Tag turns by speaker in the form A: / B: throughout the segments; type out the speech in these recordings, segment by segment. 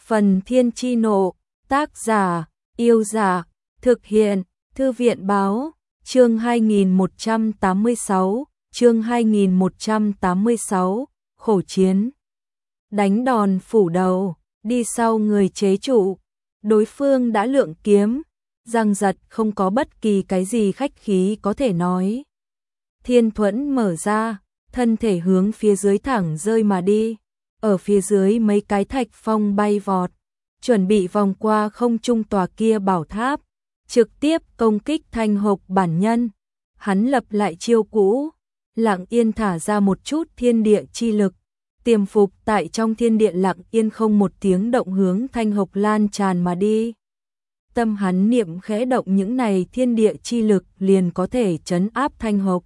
A: Phần Thiên Chi Nộ, tác giả, Yêu Dạ, thực hiện, Thư viện Báo, chương 2186, khổ chiến. Đánh đòn phủ đầu, đi sau người chế trụ, đối phương đã lượng kiếm, Giang Giật không có bất kỳ cái gì khách khí có thể nói. Thiên thuẫn mở ra, thân thể hướng phía dưới thẳng rơi mà đi, ở phía dưới mấy cái thạch phong bay vọt, chuẩn bị vòng qua không trung tòa kia bảo tháp, trực tiếp công kích Thanh Hộc bản nhân. Hắn lập lại chiêu cũ, lặng yên thả ra một chút thiên địa chi lực, tiềm phục tại trong thiên địa lặng yên không một tiếng động hướng Thanh Hộc lan tràn mà đi. Tâm hắn niệm khẽ động những này thiên địa chi lực liền có thể trấn áp Thanh Hộc.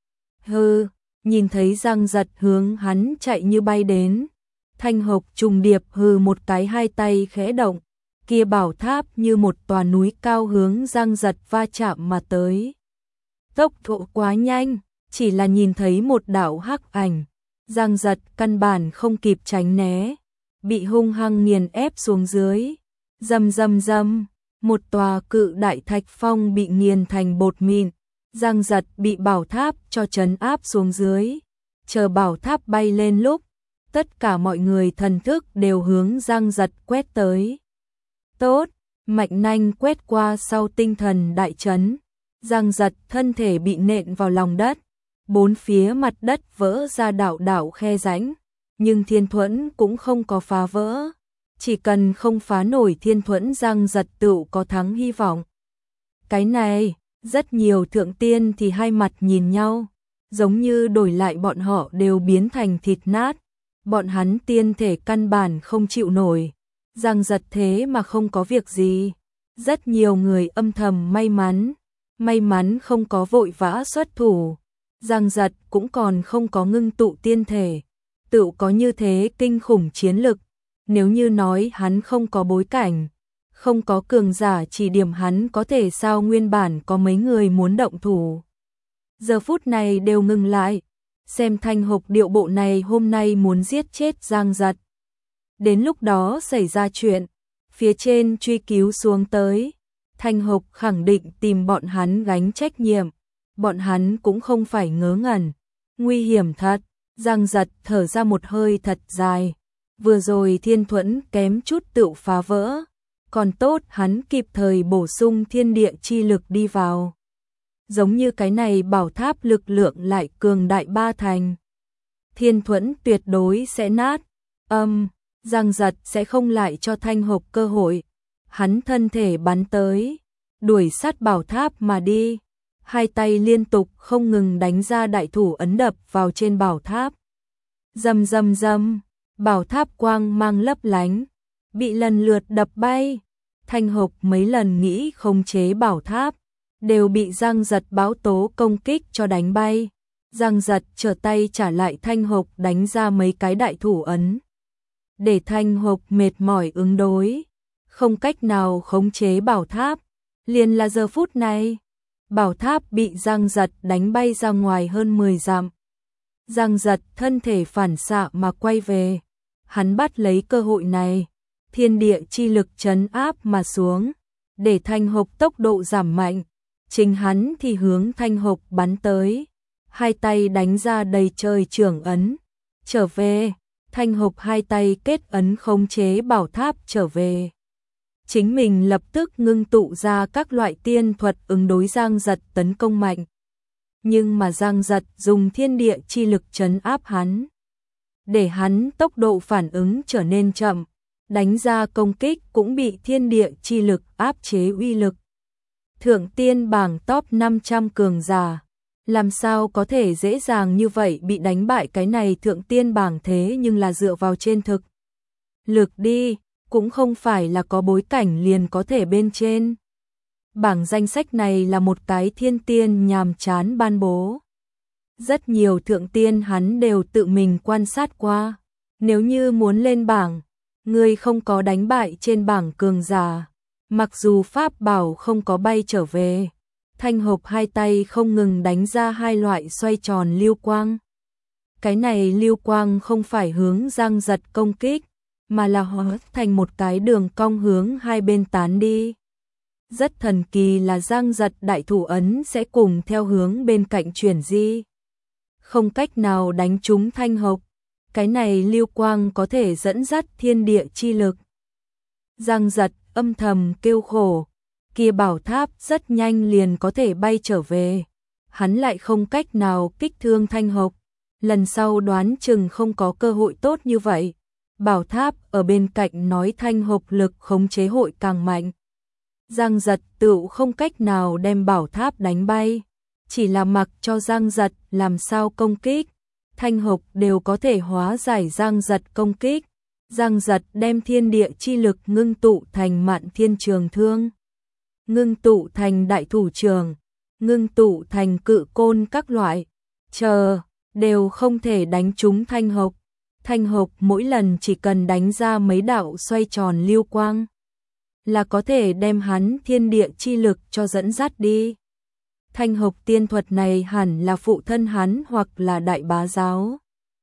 A: Hừ, nhìn thấy Giang Giật hướng hắn chạy như bay đến, Thanh Hộc trùng điệp hừ một cái, hai tay khẽ động, kia bảo tháp như một tòa núi cao hướng Giang Giật va chạm mà tới. Tốc độ quá nhanh, chỉ là nhìn thấy một đạo hắc ảnh, Giang Giật căn bản không kịp tránh né, bị hung hăng nghiền ép xuống dưới. Rầm rầm rầm, một tòa cự đại thạch phong bị nghiền thành bột mịn, Giang Giật bị bảo tháp cho trấn áp xuống dưới. Chờ bảo tháp bay lên lúc, tất cả mọi người thần thức đều hướng Giang Giật quét tới. Tốt, mạnh nanh quét qua sau tinh thần đại chấn, Giang Giật thân thể bị nện vào lòng đất, bốn phía mặt đất vỡ ra đạo đạo khe rãnh, nhưng thiên thuẫn cũng không có phá vỡ. Chỉ cần không phá nổi thiên thuẫn, Giang Giật tựu có thắng hy vọng. Cái này, rất nhiều thượng tiên thì hai mặt nhìn nhau, giống như đổi lại bọn họ đều biến thành thịt nát. Bọn hắn tiên thể căn bản không chịu nổi, Giang Giật thế mà không có việc gì. Rất nhiều người âm thầm may mắn không có vội vã xuất thủ. Giang Giật cũng còn không có ngưng tụ tiên thể, tự có như thế kinh khủng chiến lực. Nếu như nói hắn không có bối cảnh, không có cường giả chỉ điểm hắn, có thể sao nguyên bản có mấy người muốn động thủ. Giờ phút này đều ngừng lại, xem Thanh Hộc điệu bộ này hôm nay muốn giết chết Giang Giật. Đến lúc đó xảy ra chuyện, phía trên truy cứu xuống tới, Thanh Hộc khẳng định tìm bọn hắn gánh trách nhiệm. Bọn hắn cũng không phải ngớ ngẩn, nguy hiểm thật. Giang Giật thở ra một hơi thật dài, vừa rồi thiên thuẫn kém chút tựu phá vỡ, còn tốt hắn kịp thời bổ sung thiên địa chi lực đi vào. Giống như cái này bảo tháp lực lượng lại cường đại ba thành, thiên thuẫn tuyệt đối sẽ nát. Giang Giật sẽ không lại cho Thanh Hộc cơ hội. Hắn thân thể bắn tới, đuổi sát bảo tháp mà đi, hai tay liên tục không ngừng đánh ra đại thủ ấn đập vào trên bảo tháp. Rầm rầm rầm, bảo tháp quang mang lấp lánh, bị lần lượt đập bay. Thanh Hộc mấy lần nghĩ khống chế bảo tháp, đều bị Giang Giật bão tố công kích cho đánh bay. Giang Giật trở tay trả lại Thanh Hộc đánh ra mấy cái đại thủ ấn, để Thanh Hộc mệt mỏi ứng đối, không cách nào khống chế bảo tháp. Liền là giờ phút này, bảo tháp bị Giang Giật đánh bay ra ngoài hơn 10 dặm. Giang Giật thân thể phản xạ mà quay về, hắn bắt lấy cơ hội này, thiên địa chi lực trấn áp mà xuống, để Thanh Hộc tốc độ giảm mạnh. Chính hắn thì hướng Thanh Hộc bắn tới, hai tay đánh ra đầy trời chưởng ấn, trở về. Thanh Hộc hai tay kết ấn khống chế bảo tháp trở về. Chính mình lập tức ngưng tụ ra các loại tiên thuật ứng đối Giang Giật tấn công mạnh. Nhưng mà Giang Giật dùng thiên địa chi lực trấn áp hắn, để hắn tốc độ phản ứng trở nên chậm, đánh ra công kích cũng bị thiên địa chi lực áp chế uy lực. Thượng tiên bảng top 500 cường giả, làm sao có thể dễ dàng như vậy bị đánh bại? Cái này thượng tiên bảng thế nhưng là dựa vào trên thực lực đi, cũng không phải là có bối cảnh liền có thể bên trên. Bảng danh sách này là một cái thiên tiên nhàm chán ban bố. Rất nhiều thượng tiên hắn đều tự mình quan sát qua. Nếu như muốn lên bảng, người không có đánh bại trên bảng cường giả, mặc dù pháp bảo không có bay trở về, Thanh Hộc hai tay không ngừng đánh ra hai loại xoay tròn lưu quang. Cái này lưu quang không phải hướng Giang Giật công kích, mà là hóa thành một cái đường cong hướng hai bên tán đi. Rất thần kỳ là Giang Giật đại thủ ấn sẽ cùng theo hướng bên cạnh chuyển di. Không cách nào đánh trúng Thanh Hộc. Cái này lưu quang có thể dẫn dắt thiên địa chi lực. Giang Giật âm thầm kêu khổ. Kia bảo tháp rất nhanh liền có thể bay trở về. Hắn lại không cách nào kích thương Thanh Hộc. Lần sau đoán chừng không có cơ hội tốt như vậy. Bảo tháp ở bên cạnh nói Thanh Hộc lực khống chế hội càng mạnh. Giang Giật tựu không cách nào đem bảo tháp đánh bay. Chỉ là mặc cho Giang Giật làm sao công kích. Thanh Hộc đều có thể hóa giải Giang Giật công kích. Giang Giật đem thiên địa chi lực ngưng tụ thành Mạn Thiên Trường Thương. Ngưng tụ thành đại thủ trường. Ngưng tụ thành cự côn các loại. Đều không thể đánh trúng Thanh Hộc. Thanh Hộc mỗi lần chỉ cần đánh ra mấy đạo xoay tròn lưu quang là có thể đem hắn thiên địa chi lực cho dẫn dắt đi. Thanh Hộc tiên thuật này hẳn là phụ thân hắn hoặc là đại bá giáo.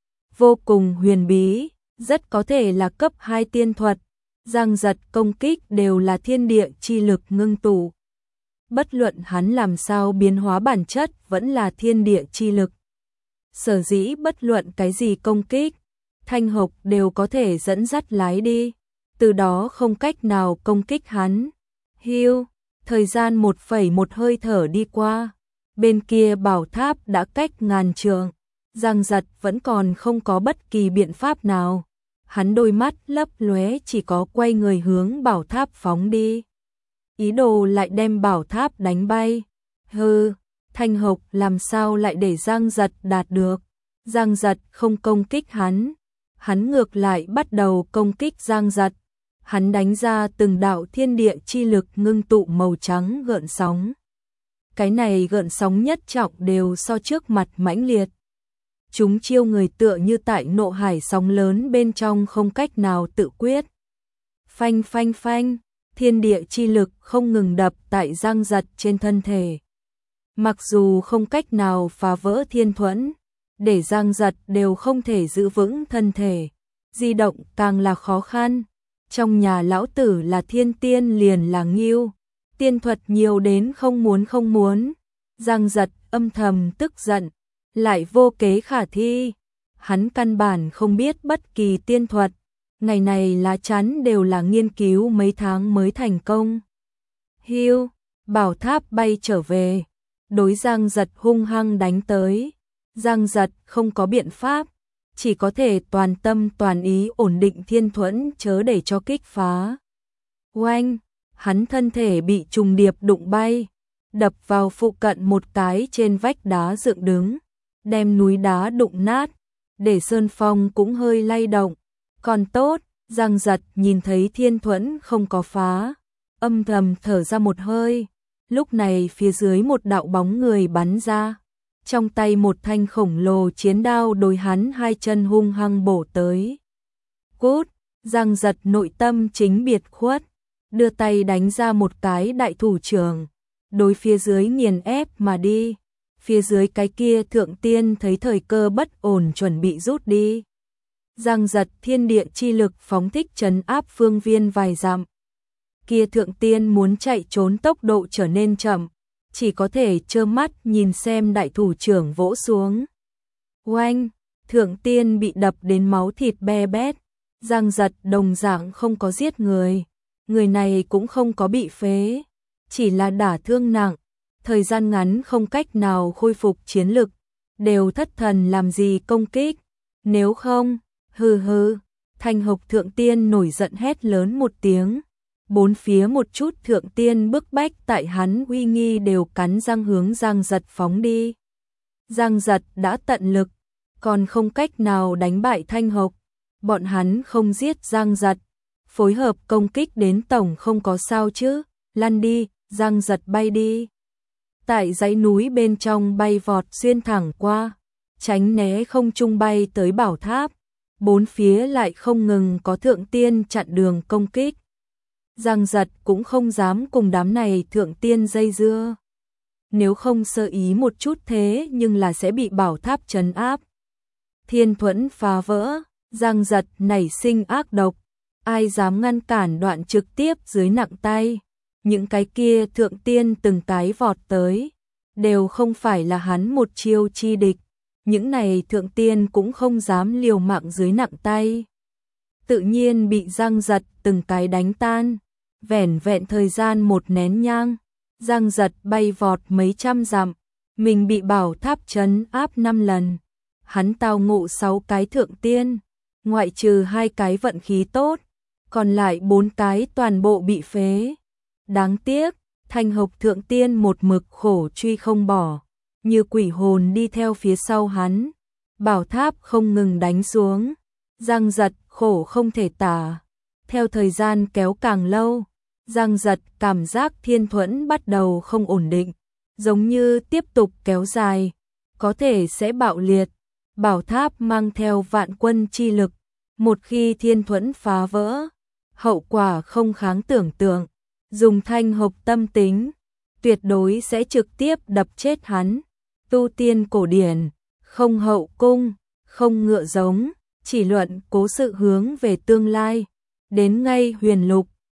A: Vô cùng huyền bí, rất có thể là cấp 2 tiên thuật. Giang Giật công kích đều là thiên địa chi lực ngưng tụ. Bất luận hắn làm sao biến hóa bản chất vẫn là thiên địa chi lực. Sở dĩ bất luận cái gì công kích, Thanh Hộc đều có thể dẫn dắt lái đi, từ đó không cách nào công kích hắn. Hưu, thời gian 1,1 hơi thở đi qua, bên kia bảo tháp đã cách ngàn trượng, Giang Giật vẫn còn không có bất kỳ biện pháp nào. Hắn đôi mắt lấp lóe chỉ có quay người hướng bảo tháp phóng đi. Ý đồ lại đem bảo tháp đánh bay. Hừ, Thanh Hộc làm sao lại để Giang Giật đạt được. Giang Giật không công kích hắn. Hắn ngược lại bắt đầu công kích Giang Giật. Hắn đánh ra từng đạo thiên địa chi lực ngưng tụ màu trắng gợn sóng. Cái này gợn sóng nhất trọng đều so trước mặt mãnh liệt. Chúng chiêu người tựa như tại nộ hải sóng lớn bên trong không cách nào tự quyết. Phanh phanh phanh, thiên địa chi lực không ngừng đập tại Giang Giật trên thân thể. Mặc dù không cách nào phá vỡ thiên thuẫn, để Giang Giật đều không thể giữ vững thân thể, di động càng là khó khăn. Trong nhà lão tử là thiên tiên liền là nghiêu, tiên thuật nhiều đến không muốn. Giang Giật âm thầm tức giận, lại vô kế khả thi. Hắn căn bản không biết bất kỳ tiên thuật, ngày này lá chắn đều là nghiên cứu mấy tháng mới thành công. Hưu, bảo tháp bay trở về, đối Giang Giật hung hăng đánh tới. Giang Giật không có biện pháp, chỉ có thể toàn tâm toàn ý ổn định thiên thuẫn chớ để cho kích phá. Oanh, hắn thân thể bị trùng điệp đụng bay, đập vào phụ cận một cái trên vách đá dựng đứng, đem núi đá đụng nát, để sơn phong cũng hơi lay động. Còn tốt, Giang Giật nhìn thấy thiên thuẫn không có phá, âm thầm thở ra một hơi. Lúc này phía dưới một đạo bóng người bắn ra, trong tay một thanh khổng lồ chiến đao đối hắn hai chân hung hăng bổ tới. Cút, Giang Giật nội tâm chính biệt khuất, đưa tay đánh ra một cái đại thủ trưởng, đối phía dưới nghiền ép mà đi. Phía dưới cái kia thượng tiên thấy thời cơ bất ổn chuẩn bị rút đi. Giang Giật thiên địa chi lực phóng thích trấn áp phương viên vài dặm. Kia thượng tiên muốn chạy trốn tốc độ trở nên chậm, chỉ có thể trơ mắt nhìn xem đại thủ trưởng vỗ xuống. Oanh, thượng tiên bị đập đến máu thịt be bét. Giang Giật đồng dạng không có giết người, người này cũng không có bị phế, chỉ là đả thương nặng, thời gian ngắn không cách nào khôi phục chiến lực, đều thất thần làm gì công kích, nếu không, hừ. Thanh Hộc thượng tiên nổi giận hét lớn một tiếng, bốn phía một chút thượng tiên bức bách tại hắn uy nghi đều cắn răng hướng Giang Giật phóng đi. Giang Giật đã tận lực, còn không cách nào đánh bại Thanh Hộc, bọn hắn không giết Giang Giật, phối hợp công kích đến tổng không có sao chứ, lăn đi, Giang Giật bay đi. Tại dãy núi bên trong bay vọt xuyên thẳng qua, tránh né không trung bay tới bảo tháp, bốn phía lại không ngừng có thượng tiên chặn đường công kích. Giang Giật cũng không dám cùng đám này thượng tiên dây dưa. Nếu không sơ ý một chút thế nhưng là sẽ bị bảo tháp trấn áp. Thiên thuẫn phá vỡ, Giang Giật nảy sinh ác độc, ai dám ngăn cản đoạn trực tiếp dưới nặng tay. Những cái kia thượng tiên từng cái vọt tới, đều không phải là hắn một chiêu chi địch. Những này thượng tiên cũng không dám liều mạng dưới nặng tay. Tự nhiên bị Giang Giật từng cái đánh tan. Vẻn vẹn thời gian một nén nhang, Giang Giật bay vọt mấy trăm dặm, mình bị bảo tháp trấn áp 5 lần. Hắn tao ngộ 6 cái thượng tiên, ngoại trừ 2 cái vận khí tốt, còn lại 4 cái toàn bộ bị phế. Đáng tiếc, Thanh Hộc thượng tiên một mực khổ truy không bỏ, như quỷ hồn đi theo phía sau hắn. Bảo tháp không ngừng đánh xuống, Giang Giật khổ không thể tả. Theo thời gian kéo càng lâu, Giang Giật cảm giác thiên thuẫn bắt đầu không ổn định, giống như tiếp tục kéo dài, có thể sẽ bạo liệt. Bảo tháp mang theo vạn quân chi lực, một khi thiên thuẫn phá vỡ, hậu quả không kháng tưởng tượng. Dùng Thanh Hộc tâm tính, tuyệt đối sẽ trực tiếp đập chết hắn. Tu tiên cổ điển, không hậu cung, không ngựa giống, chỉ luận cố sự hướng về tương lai. Đến ngay huyền lục,